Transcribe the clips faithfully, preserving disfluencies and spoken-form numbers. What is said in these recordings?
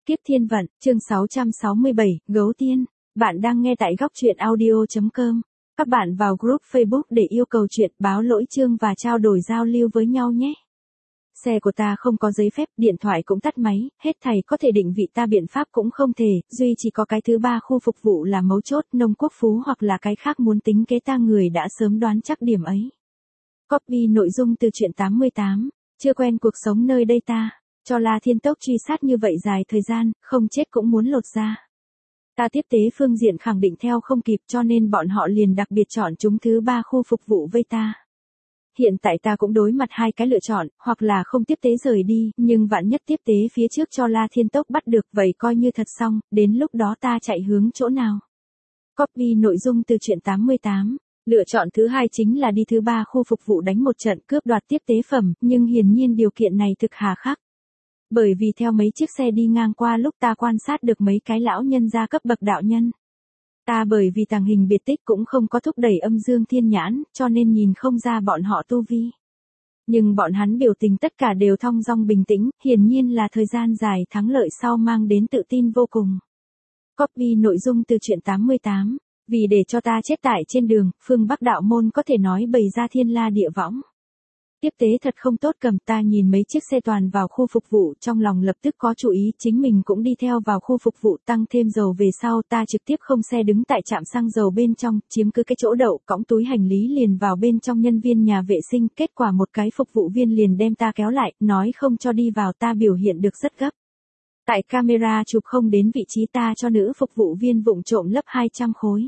Kiếp Thiên Vận, chương sáu trăm sáu mươi bảy, Gấu Tiên. Bạn đang nghe tại góc truyện audio chấm com. Các bạn vào group Facebook để yêu cầu chuyện, báo lỗi chương và trao đổi giao lưu với nhau nhé. Xe của ta không có giấy phép, điện thoại cũng tắt máy, hết thầy có thể định vị ta biện pháp cũng không thể, duy chỉ có cái thứ ba khu phục vụ là mấu chốt, nông quốc phú hoặc là cái khác muốn tính kế ta người đã sớm đoán chắc điểm ấy. Copy nội dung từ truyện tám mươi tám, chưa quen cuộc sống nơi đây ta. Cho La Thiên Tốc truy sát như vậy dài thời gian, không chết cũng muốn lột ra. Ta tiếp tế phương diện khẳng định theo không kịp cho nên bọn họ liền đặc biệt chọn chúng thứ ba khu phục vụ vây ta. Hiện tại ta cũng đối mặt hai cái lựa chọn, hoặc là không tiếp tế rời đi, nhưng vạn nhất tiếp tế phía trước cho La Thiên Tốc bắt được vậy coi như thật xong, đến lúc đó ta chạy hướng chỗ nào. Copy nội dung từ truyện tám mươi tám. Lựa chọn thứ hai chính là đi thứ ba khu phục vụ đánh một trận cướp đoạt tiếp tế phẩm, nhưng hiển nhiên điều kiện này thực hà khắc. Bởi vì theo mấy chiếc xe đi ngang qua lúc ta quan sát được mấy cái lão nhân gia cấp bậc đạo nhân. Ta bởi vì tàng hình biệt tích cũng không có thúc đẩy âm dương thiên nhãn, cho nên nhìn không ra bọn họ tu vi. Nhưng bọn hắn biểu tình tất cả đều thong dong bình tĩnh, hiển nhiên là thời gian dài thắng lợi sau mang đến tự tin vô cùng. Copy nội dung từ truyện tám mươi tám. Vì để cho ta chết tại trên đường, phương Bắc đạo môn có thể nói bày ra thiên la địa võng. Tiếp tế thật không tốt cầm, ta nhìn mấy chiếc xe toàn vào khu phục vụ trong lòng lập tức có chủ ý chính mình cũng đi theo vào khu phục vụ tăng thêm dầu về sau ta trực tiếp không xe đứng tại trạm xăng dầu bên trong, chiếm cứ cái chỗ đậu, cõng túi hành lý liền vào bên trong nhân viên nhà vệ sinh, kết quả một cái phục vụ viên liền đem ta kéo lại, nói không cho đi vào ta biểu hiện được rất gấp. Tại camera chụp không đến vị trí ta cho nữ phục vụ viên vụng trộm lấp hai trăm khối.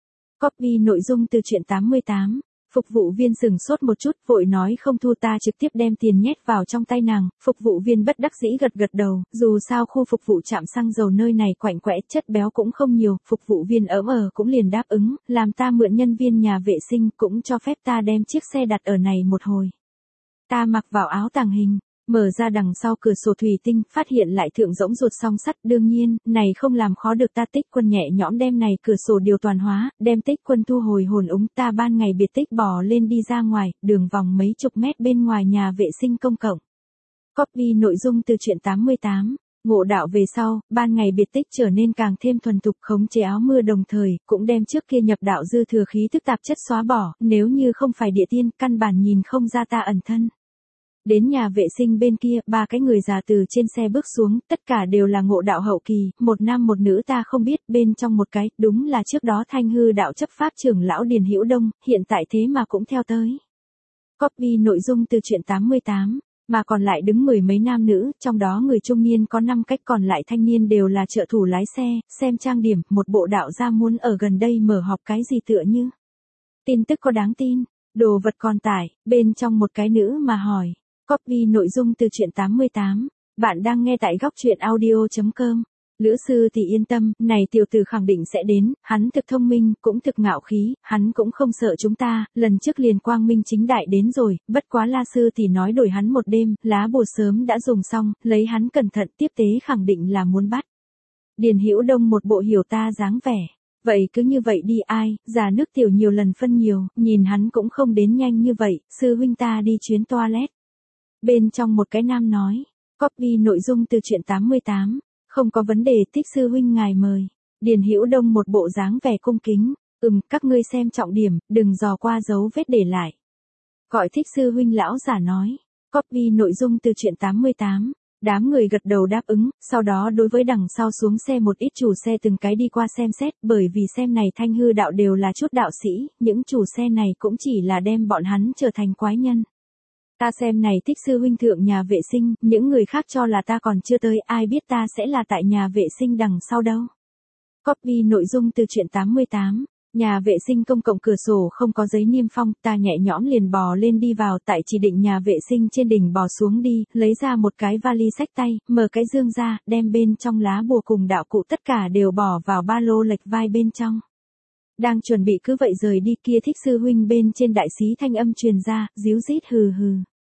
Copy nội dung từ truyện tám mươi tám. Phục vụ viên sửng sốt một chút vội nói không thu ta trực tiếp đem tiền nhét vào trong tay nàng, phục vụ viên bất đắc dĩ gật gật đầu, dù sao khu phục vụ trạm xăng dầu nơi này quạnh quẽ chất béo cũng không nhiều, phục vụ viên ớm ờ cũng liền đáp ứng, làm ta mượn nhân viên nhà vệ sinh cũng cho phép ta đem chiếc xe đặt ở này một hồi. Ta mặc vào áo tàng hình. Mở ra đằng sau cửa sổ thủy tinh, phát hiện lại thượng rỗng ruột song sắt, đương nhiên, này không làm khó được ta Tích Quân nhẹ nhõm đem này cửa sổ điều toàn hóa, đem Tích Quân thu hồi hồn úng, ta ban ngày biệt tích bò lên đi ra ngoài, đường vòng mấy chục mét bên ngoài nhà vệ sinh công cộng. Copy nội dung từ truyện tám mươi tám. Ngộ đạo về sau, ban ngày biệt tích trở nên càng thêm thuần thục khống chế áo mưa đồng thời, cũng đem trước kia nhập đạo dư thừa khí tức tạp chất xóa bỏ, nếu như không phải địa tiên, căn bản nhìn không ra ta ẩn thân. Đến nhà vệ sinh bên kia, ba cái người già từ trên xe bước xuống, tất cả đều là ngộ đạo hậu kỳ, một nam một nữ ta không biết, bên trong một cái, đúng là trước đó Thanh Hư đạo chấp pháp trưởng lão Điền Hữu Đông, hiện tại thế mà cũng theo tới. Copy nội dung từ truyện tám mươi tám, mà còn lại đứng mười mấy nam nữ, trong đó người trung niên có năm cách còn lại thanh niên đều là trợ thủ lái xe, xem trang điểm, một bộ đạo gia muốn ở gần đây mở họp cái gì tựa như. Tin tức có đáng tin, đồ vật còn tải, bên trong một cái nữ mà hỏi. Copy nội dung từ truyện tám mươi tám. Bạn đang nghe tại góc truyện audio chấm com. Lữ sư thì yên tâm, này tiểu tử khẳng định sẽ đến, hắn thực thông minh, cũng thực ngạo khí, hắn cũng không sợ chúng ta, lần trước liền quang minh chính đại đến rồi, bất quá La sư thì nói đổi hắn một đêm, lá bùa sớm đã dùng xong, lấy hắn cẩn thận tiếp tế khẳng định là muốn bắt. Điền Hữu Đông một bộ hiểu ta dáng vẻ. Vậy cứ như vậy đi ai, già nước tiểu nhiều lần phân nhiều, nhìn hắn cũng không đến nhanh như vậy, sư huynh ta đi chuyến toilet. Bên trong một cái nam nói, copy nội dung từ truyện tám mươi tám, không có vấn đề Thích sư huynh ngài mời. Điền Hữu Đông một bộ dáng vẻ cung kính, ừm, các ngươi xem trọng điểm, đừng dò qua dấu vết để lại. Gọi Thích sư huynh lão giả nói, copy nội dung từ truyện tám mươi tám, đám người gật đầu đáp ứng, sau đó đối với đằng sau xuống xe một ít chủ xe từng cái đi qua xem xét, bởi vì xem này Thanh Hư đạo đều là chút đạo sĩ, những chủ xe này cũng chỉ là đem bọn hắn trở thành quái nhân. Ta xem này Thích sư huynh thượng nhà vệ sinh, những người khác cho là ta còn chưa tới, ai biết ta sẽ là tại nhà vệ sinh đằng sau đâu. Copy nội dung từ truyện tám mươi tám. Nhà vệ sinh công cộng cửa sổ không có giấy niêm phong, ta nhẹ nhõm liền bò lên đi vào tại chỉ định nhà vệ sinh trên đỉnh bò xuống đi, lấy ra một cái vali xách tay, mở cái dương ra, đem bên trong lá bùa cùng đạo cụ tất cả đều bỏ vào ba lô lệch vai bên trong. Đang chuẩn bị cứ vậy rời đi kia Thích sư huynh bên trên đại xí thanh âm truyền ra, díu dít hừ hừ.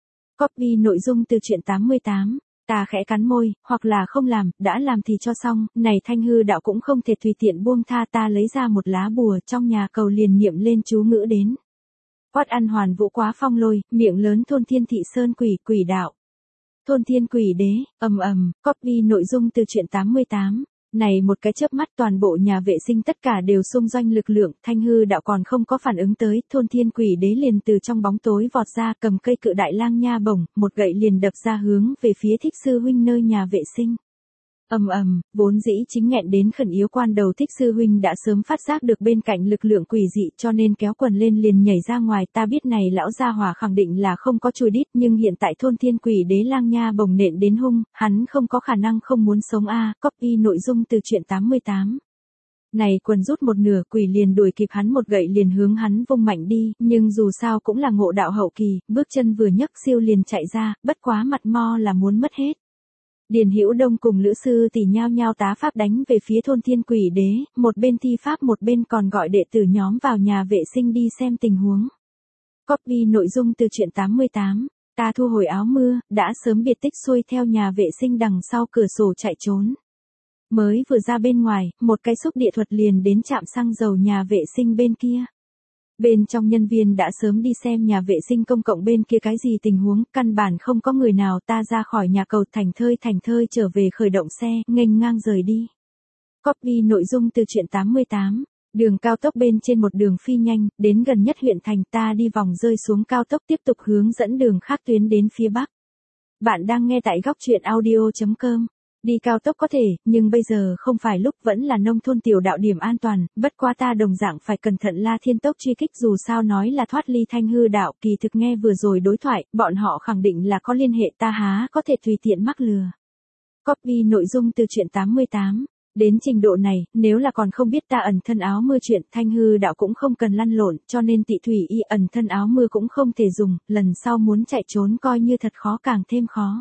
Copy nội dung từ truyện tám mươi tám. Ta khẽ cắn môi, hoặc là không làm, đã làm thì cho xong, này Thanh Hư đạo cũng không thể tùy tiện buông tha ta lấy ra một lá bùa trong nhà cầu liền niệm lên chú ngữ đến. Quát ăn hoàn vũ quá phong lôi, miệng lớn thôn thiên thị sơn quỷ, quỷ đạo. Thôn Thiên Quỷ Đế, ầm ầm, copy nội dung từ truyện tám mươi tám. Này một cái chớp mắt toàn bộ nhà vệ sinh tất cả đều xung doanh lực lượng, Thanh Hư đạo còn không có phản ứng tới, Thôn Thiên Quỷ Đế liền từ trong bóng tối vọt ra, cầm cây cự đại lang nha bổng, một gậy liền đập ra hướng về phía Thích sư huynh nơi nhà vệ sinh. Ầm ầm, vốn dĩ chính nghẹn đến khẩn yếu quan đầu Thích sư huynh đã sớm phát giác được bên cạnh lực lượng quỷ dị cho nên kéo quần lên liền nhảy ra ngoài, ta biết này lão gia hỏa khẳng định là không có chùi đít, nhưng hiện tại Thôn Thiên Quỷ Đế lang nha bổng nện đến hung, hắn không có khả năng không muốn sống a. À, copy nội dung từ truyện tám mươi tám. Này quần rút một nửa, quỷ liền đuổi kịp hắn một gậy liền hướng hắn vung mạnh đi, nhưng dù sao cũng là ngộ đạo hậu kỳ, bước chân vừa nhấc siêu liền chạy ra, bất quá mặt mo là muốn mất hết. Điền Hữu Đông cùng Lữ Sư Tỷ nhao nhao tá pháp đánh về phía Thôn Thiên Quỷ Đế, một bên thi pháp một bên còn gọi đệ tử nhóm vào nhà vệ sinh đi xem tình huống. Copy nội dung từ truyện tám mươi tám, ta thu hồi áo mưa, đã sớm biệt tích xuôi theo nhà vệ sinh đằng sau cửa sổ chạy trốn. Mới vừa ra bên ngoài, một cái xúc địa thuật liền đến trạm xăng dầu nhà vệ sinh bên kia. Bên trong nhân viên đã sớm đi xem nhà vệ sinh công cộng bên kia cái gì tình huống, căn bản không có người nào, ta ra khỏi nhà cầu thành thơi thành thơi trở về khởi động xe, nghênh ngang rời đi. Copy nội dung từ truyện tám mươi tám, đường cao tốc bên trên một đường phi nhanh, đến gần nhất huyện thành ta đi vòng rơi xuống cao tốc tiếp tục hướng dẫn đường khác tuyến đến phía bắc. Bạn đang nghe tại góc truyện audio chấm com. Đi cao tốc có thể, nhưng bây giờ không phải lúc, vẫn là nông thôn tiểu đạo điểm an toàn, bất quá ta đồng dạng phải cẩn thận La Thiên Tốc truy kích, dù sao nói là thoát ly Thanh Hư đạo, kỳ thực nghe vừa rồi đối thoại, bọn họ khẳng định là có liên hệ, ta há có thể tùy tiện mắc lừa. Copy nội dung từ truyện tám mươi tám. Đến trình độ này, nếu là còn không biết ta ẩn thân áo mưa chuyện, Thanh Hư đạo cũng không cần lăn lộn, cho nên Tị Thủy y ẩn thân áo mưa cũng không thể dùng, lần sau muốn chạy trốn coi như thật khó càng thêm khó.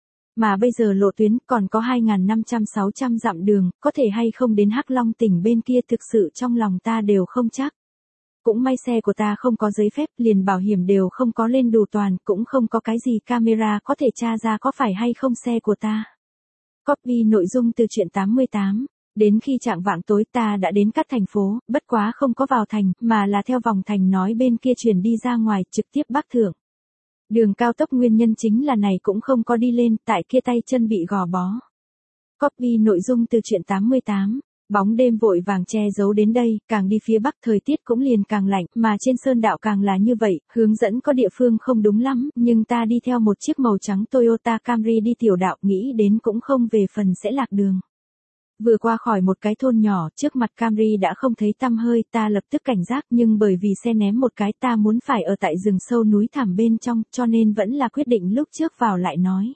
Mà bây giờ lộ tuyến còn có hai nghìn năm trăm sáu trăm dặm đường, có thể hay không đến Hắc Long tỉnh bên kia thực sự trong lòng ta đều không chắc. Cũng may xe của ta không có giấy phép, liền bảo hiểm đều không có lên đủ toàn, cũng không có cái gì camera có thể tra ra có phải hay không xe của ta. Copy nội dung từ truyện tám mươi tám. Đến khi chạng vạng tối ta đã đến các thành phố, bất quá không có vào thành, mà là theo vòng thành nói bên kia chuyển đi ra ngoài, trực tiếp Bắc Thượng. Đường cao tốc nguyên nhân chính là này cũng không có đi lên, tại kia tay chân bị gò bó. Copy nội dung từ truyện tám mươi tám. Bóng đêm vội vàng che giấu đến đây, càng đi phía bắc thời tiết cũng liền càng lạnh, mà trên sơn đạo càng là như vậy, hướng dẫn có địa phương không đúng lắm, nhưng ta đi theo một chiếc màu trắng Toyota Camry đi tiểu đạo, nghĩ đến cũng không về phần sẽ lạc đường. Vừa qua khỏi một cái thôn nhỏ, trước mặt Camry đã không thấy tăm hơi, ta lập tức cảnh giác, nhưng bởi vì xe ném một cái ta muốn phải ở tại rừng sâu núi thẳm bên trong, cho nên vẫn là quyết định lúc trước vào lại nói.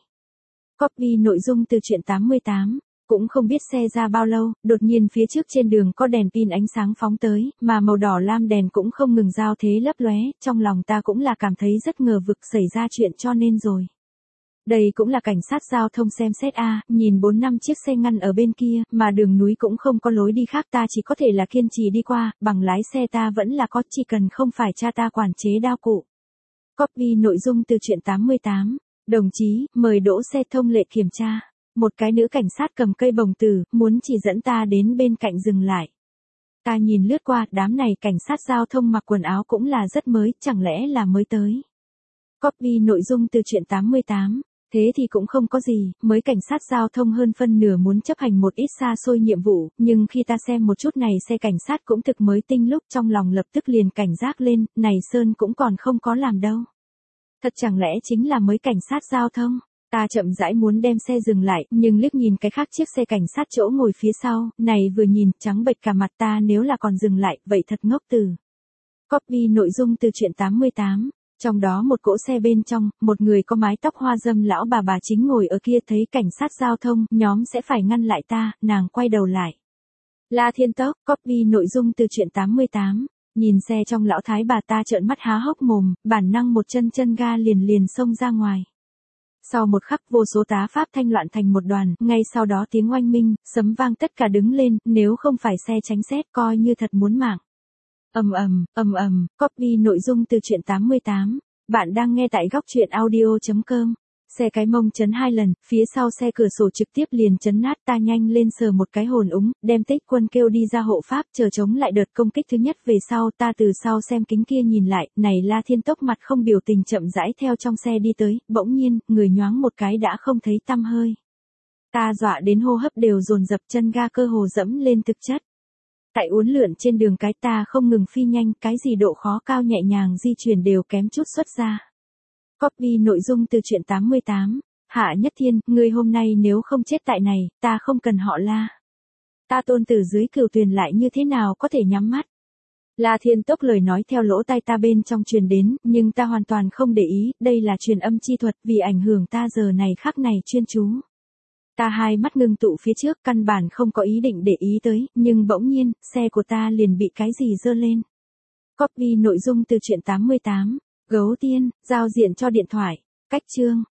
Copy nội dung từ truyện tám mươi tám. Cũng không biết xe ra bao lâu, đột nhiên phía trước trên đường có đèn pin ánh sáng phóng tới, mà màu đỏ lam đèn cũng không ngừng giao thế lấp lóe, trong lòng ta cũng là cảm thấy rất ngờ vực xảy ra chuyện cho nên rồi. Đây cũng là cảnh sát giao thông xem xét a, à, nhìn bốn năm chiếc xe ngăn ở bên kia, mà đường núi cũng không có lối đi khác, ta chỉ có thể là kiên trì đi qua, bằng lái xe ta vẫn là có, chỉ cần không phải cha ta quản chế đao cụ. Copy nội dung từ truyện tám mươi tám. Đồng chí, mời đỗ xe thông lệ kiểm tra. Một cái nữ cảnh sát cầm cây bồng tử, muốn chỉ dẫn ta đến bên cạnh dừng lại. Ta nhìn lướt qua, đám này cảnh sát giao thông mặc quần áo cũng là rất mới, chẳng lẽ là mới tới. Copy nội dung từ truyện tám mươi tám. Thế thì cũng không có gì, mới cảnh sát giao thông hơn phân nửa muốn chấp hành một ít xa xôi nhiệm vụ, nhưng khi ta xem một chút này xe cảnh sát cũng thực mới tinh, lúc trong lòng lập tức liền cảnh giác lên, này Sơn cũng còn không có làm đâu. Thật chẳng lẽ chính là mới cảnh sát giao thông? Ta chậm rãi muốn đem xe dừng lại, nhưng liếc nhìn cái khác chiếc xe cảnh sát chỗ ngồi phía sau, này vừa nhìn, trắng bệch cả mặt, ta nếu là còn dừng lại, vậy thật ngốc từ. Copy nội dung từ truyện tám mươi tám. Trong đó một cỗ xe bên trong, một người có mái tóc hoa râm lão bà bà chính ngồi ở kia, thấy cảnh sát giao thông, nhóm sẽ phải ngăn lại ta, nàng quay đầu lại. La Thiên Tốc, copy nội dung từ truyện tám mươi tám. Nhìn xe trong lão thái bà ta trợn mắt há hốc mồm, bản năng một chân chân ga liền liền xông ra ngoài. Sau một khắc vô số tá pháp thanh loạn thành một đoàn, ngay sau đó tiếng oanh minh, sấm vang tất cả đứng lên, nếu không phải xe tránh xét coi như thật muốn mạng. Ầm ầm, ầm ầm, copy nội dung từ truyện tám mươi tám. Bạn đang nghe tại góc truyện audio chấm com. Xe cái mông chấn hai lần, phía sau xe cửa sổ trực tiếp liền chấn nát, ta nhanh lên sờ một cái hồn úng, đem Tích Quân kêu đi ra hộ pháp, chờ chống lại đợt công kích thứ nhất về sau, ta từ sau xem kính kia nhìn lại, này La Thiên Tốc mặt không biểu tình chậm rãi theo trong xe đi tới, bỗng nhiên, người nhoáng một cái đã không thấy tăm hơi. Ta dọa đến hô hấp đều dồn dập, chân ga cơ hồ dẫm lên thực chất. Tại uốn lượn trên đường cái ta không ngừng phi nhanh, cái gì độ khó cao nhẹ nhàng di chuyển đều kém chút xuất ra. Copy nội dung từ truyện tám mươi tám. Hạ Nhất Thiên, ngươi hôm nay nếu không chết tại này, ta không cần họ La. Ta Tôn Tử dưới cửu tuyền lại như thế nào có thể nhắm mắt. La Thiên Tốc lời nói theo lỗ tai ta bên trong truyền đến, nhưng ta hoàn toàn không để ý, đây là truyền âm chi thuật vì ảnh hưởng ta giờ này khắc này chuyên chú. Ta hai mắt ngưng tụ phía trước, căn bản không có ý định để ý tới, nhưng bỗng nhiên, xe của ta liền bị cái gì giơ lên. Copy nội dung từ truyện tám mươi tám. Gấu Tiên, giao diện cho điện thoại. Cách chương.